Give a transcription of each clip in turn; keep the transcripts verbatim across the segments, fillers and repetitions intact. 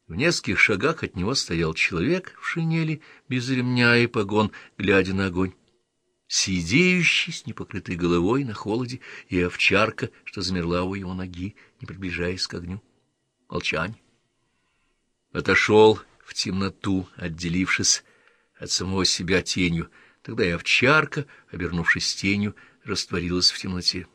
В нескольких шагах от него стоял человек в шинели, без ремня и погон, глядя на огонь. Сидеющий с непокрытой головой на холоде, и овчарка, что замерла у его ноги, не приближаясь к огню. Молчание. Отошел в темноту, отделившись от самого себя тенью. Тогда и овчарка, обернувшись тенью, растворилась в темноте.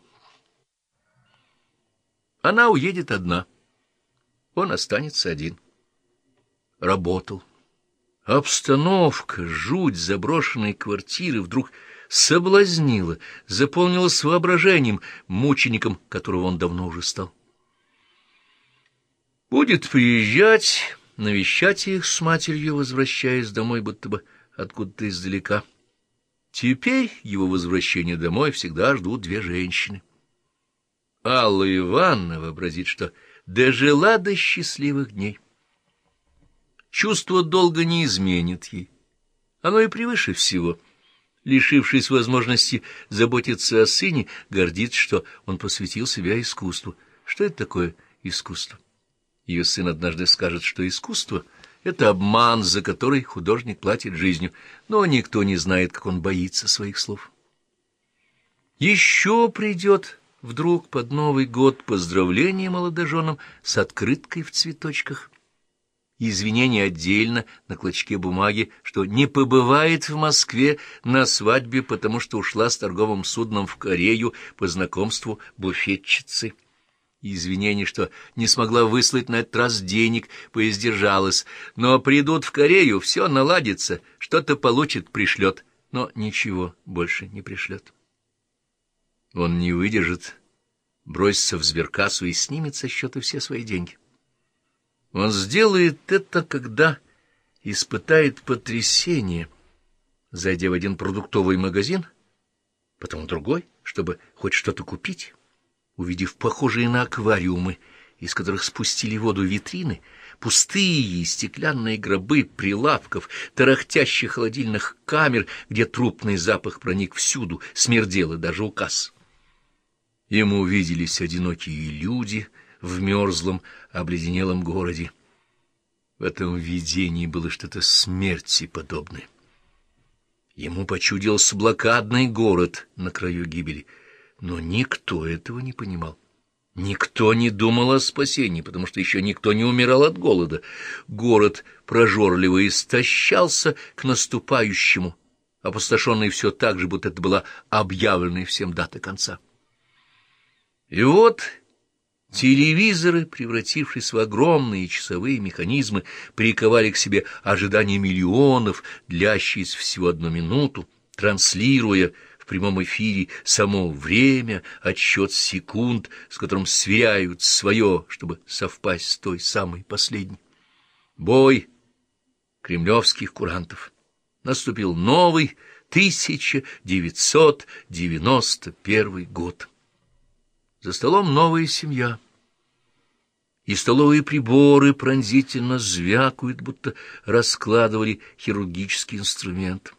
Она уедет одна. Он останется один. Работал. Обстановка, жуть заброшенной квартиры вдруг соблазнила, заполнилась воображением, мучеником которого он давно уже стал. Будет приезжать, навещать их с матерью, возвращаясь домой, будто бы откуда-то издалека. Теперь его возвращение домой всегда ждут две женщины. Алла Ивановна вообразит, что дожила до счастливых дней. Чувство долга не изменит ей. Оно и превыше всего. Лишившись возможности заботиться о сыне, гордится, что он посвятил себя искусству. Что это такое искусство? Ее сын однажды скажет, что искусство — это обман, за который художник платит жизнью, но никто не знает, как он боится своих слов. Еще придет вдруг под Новый год поздравление молодоженам с открыткой в цветочках. Извинение отдельно на клочке бумаги, что не побывает в Москве на свадьбе, потому что ушла с торговым судном в Корею по знакомству буфетчицы. Извинение, что не смогла выслать на этот раз денег, поиздержалась. Но придут в Корею, все наладится, что-то получит, пришлет, но ничего больше не пришлет. Он не выдержит, бросится в сберкассу и снимет со счета все свои деньги. Он сделает это, когда испытает потрясение, зайдя в один продуктовый магазин, потом в другой, чтобы хоть что-то купить, увидев похожие на аквариумы, из которых спустили воду витрины, пустые стеклянные гробы прилавков, тарахтящих холодильных камер, где трупный запах проник всюду, смердело даже у касс. Ему виделись одинокие люди в мерзлом, обледенелом городе. В этом видении было что-то смерти подобное. Ему почудился блокадный город на краю гибели, но никто этого не понимал. Никто не думал о спасении, потому что еще никто не умирал от голода. Город прожорливо истощался к наступающему, опустошенный все так же, будто это была объявленная всем дата конца. И вот телевизоры, превратившись в огромные часовые механизмы, приковали к себе ожидание миллионов, длящиеся всего одну минуту, транслируя в прямом эфире само время, отсчет секунд, с которым сверяют свое, чтобы совпасть с той самой последней. Бой кремлевских курантов. Наступил новый тысяча девятьсот девяносто первый год. За столом новая семья. И столовые приборы пронзительно звякают, будто раскладывали хирургический инструмент.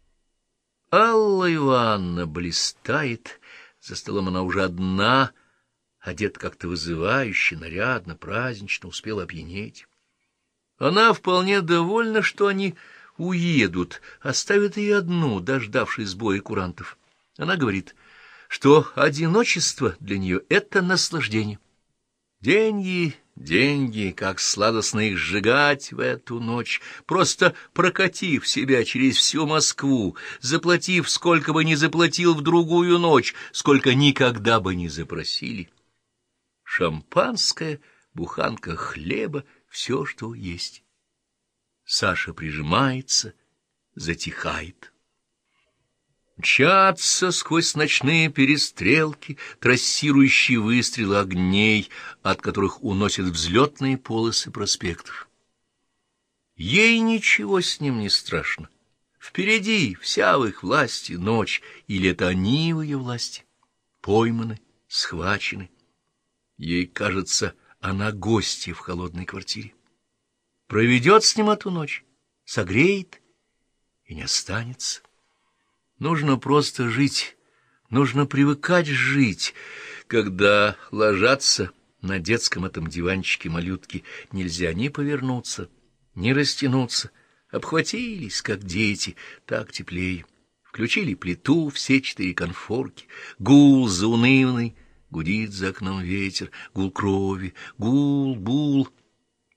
Алла Ивановна блистает, за столом она уже одна, одета как-то вызывающе, нарядно, празднично, успела опьянеть. Она вполне довольна, что они уедут, оставят ее одну, дождавшись сбоя курантов. Она говорит, что одиночество для нее — это наслаждение. Деньги, деньги, как сладостно их сжигать в эту ночь, просто прокатив себя через всю Москву, заплатив, сколько бы ни заплатил в другую ночь, сколько никогда бы не запросили. Шампанское, буханка хлеба, все, что есть. Саша прижимается, затихает. Мчатся сквозь ночные перестрелки, трассирующие выстрелы огней, от которых уносят взлетные полосы проспектов. Ей ничего с ним не страшно. Впереди вся в их власти ночь, или это они в ее власти, пойманы, схвачены. Ей кажется, она гостья в холодной квартире. Проведет с ним эту ночь, согреет и не останется. Нужно просто жить, нужно привыкать жить. Когда ложатся, На детском этом диванчике малютки нельзя ни повернуться, ни растянуться. Обхватились, как дети, так теплее. Включили плиту, все четыре конфорки. Гул заунывный, гудит за окном ветер, гул крови, гул, гул.